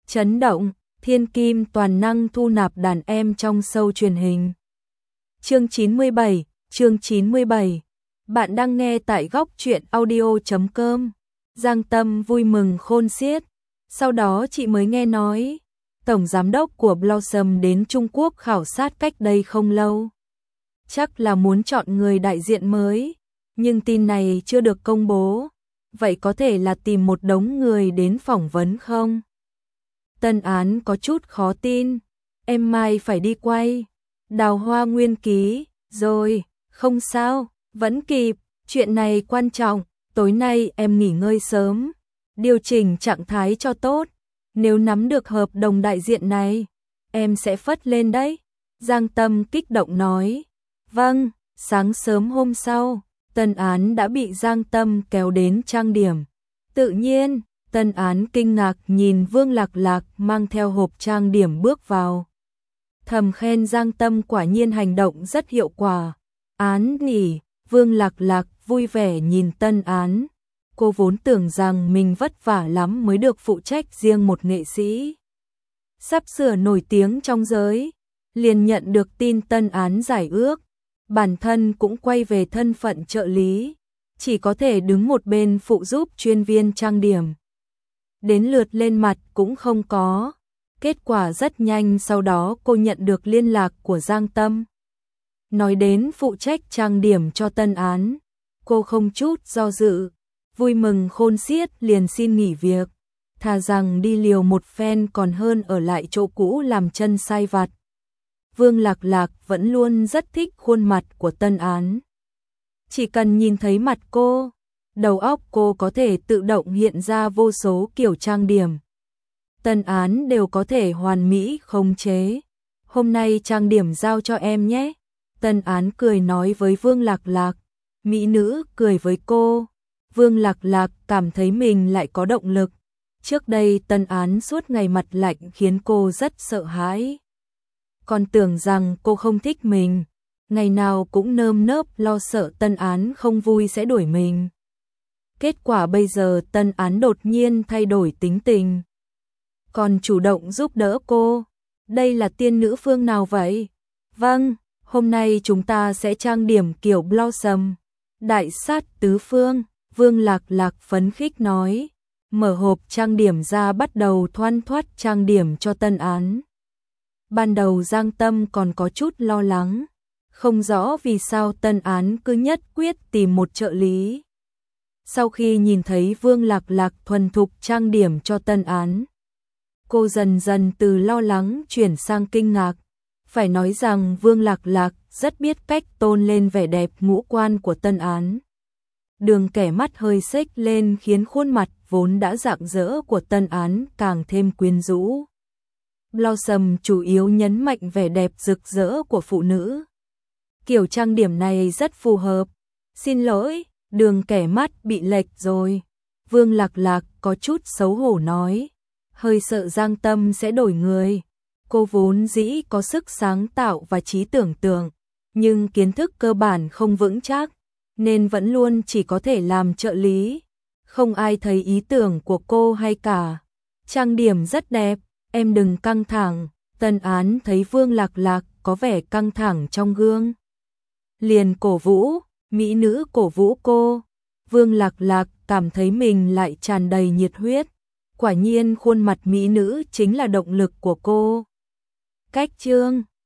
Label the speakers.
Speaker 1: Chấn động, thiên kim toàn năng thu nạp đàn em trong show truyền hình. Chương 97. Bạn đang nghe tại góc truyện audio.com. Giang Tâm vui mừng khôn xiết. Sau đó chị mới nghe nói, tổng giám đốc của Blossom đến Trung Quốc khảo sát cách đây không lâu. Chắc là muốn chọn người đại diện mới, nhưng tin này chưa được công bố. Vậy có thể là tìm một đống người đến phỏng vấn không? Tân Án có chút khó tin. Em mai phải đi quay Đào Hoa Nguyên Ký rồi. Không sao, vẫn kịp. Chuyện này quan trọng. Tối nay em nghỉ ngơi sớm, điều chỉnh trạng thái cho tốt. Nếu nắm được hợp đồng đại diện này, em sẽ phất lên đấy. Giang Tâm kích động nói. Vâng. Sáng sớm hôm sau, Tân Án đã bị Giang Tâm kéo đến trang điểm. Tự nhiên, Tân Án kinh ngạc nhìn Vương Lạc Lạc mang theo hộp trang điểm bước vào. Thầm khen Giang Tâm quả nhiên hành động rất hiệu quả. Án nhỉ. Vương Lạc Lạc vui vẻ nhìn Tân Án. Cô vốn tưởng rằng mình vất vả lắm mới được phụ trách riêng một nghệ sĩ sắp sửa nổi tiếng trong giới, liền nhận được tin Tân Án giải ước. Bản thân cũng quay về thân phận trợ lý, chỉ có thể đứng một bên phụ giúp chuyên viên trang điểm. Đến lượt lên mặt cũng không có. Kết quả rất nhanh sau đó cô nhận được liên lạc của Giang Tâm. Nói đến phụ trách trang điểm cho Tân Án, cô không chút do dự, vui mừng khôn xiết liền xin nghỉ việc, thà rằng đi liều một phen còn hơn ở lại chỗ cũ làm chân sai vặt. Vương Lạc Lạc vẫn luôn rất thích khuôn mặt của Tân Án. Chỉ cần nhìn thấy mặt cô, đầu óc cô có thể tự động hiện ra vô số kiểu trang điểm. Tân Án đều có thể hoàn mỹ khống chế. Hôm nay trang điểm giao cho em nhé. Tân Án cười nói với Vương Lạc Lạc. Mỹ nữ cười với cô. Vương Lạc Lạc cảm thấy mình lại có động lực. Trước đây Tân Án suốt ngày mặt lạnh khiến cô rất sợ hãi. Còn tưởng rằng cô không thích mình, ngày nào cũng nơm nớp lo sợ Tân Án không vui sẽ đuổi mình. Kết quả bây giờ Tân Án đột nhiên thay đổi tính tình, còn chủ động giúp đỡ cô. Đây là tiên nữ phương nào vậy? Vâng, hôm nay chúng ta sẽ trang điểm kiểu Blossom, đại sát tứ phương. Vương Lạc Lạc phấn khích nói, mở hộp trang điểm ra bắt đầu thoăn thoắt trang điểm cho Tân Án. Ban đầu Giang Tâm còn có chút lo lắng, không rõ vì sao Tân Án cứ nhất quyết tìm một trợ lý. Sau khi nhìn thấy Vương Lạc Lạc thuần thục trang điểm cho Tân Án, cô dần dần từ lo lắng chuyển sang kinh ngạc. Phải nói rằng Vương Lạc Lạc rất biết cách tôn lên vẻ đẹp ngũ quan của Tân Án. Đường kẻ mắt hơi xếch lên khiến khuôn mặt vốn đã rạng rỡ của Tân Án càng thêm quyến rũ. Blossom chủ yếu nhấn mạnh vẻ đẹp rực rỡ của phụ nữ. Kiểu trang điểm này rất phù hợp. Xin lỗi, đường kẻ mắt bị lệch rồi. Vương Lạc Lạc có chút xấu hổ nói. Hơi sợ Giang Tâm sẽ đổi người. Cô vốn dĩ có sức sáng tạo và trí tưởng tượng, nhưng kiến thức cơ bản không vững chắc, nên vẫn luôn chỉ có thể làm trợ lý. Không ai thấy ý tưởng của cô hay cả. Trang điểm rất đẹp, em đừng căng thẳng. Tân Án thấy Vương Lạc Lạc có vẻ căng thẳng trong gương, liền cổ vũ. Mỹ nữ cổ vũ cô. Vương Lạc Lạc cảm thấy mình lại tràn đầy nhiệt huyết. Quả nhiên khuôn mặt mỹ nữ chính là động lực của cô. Cách chương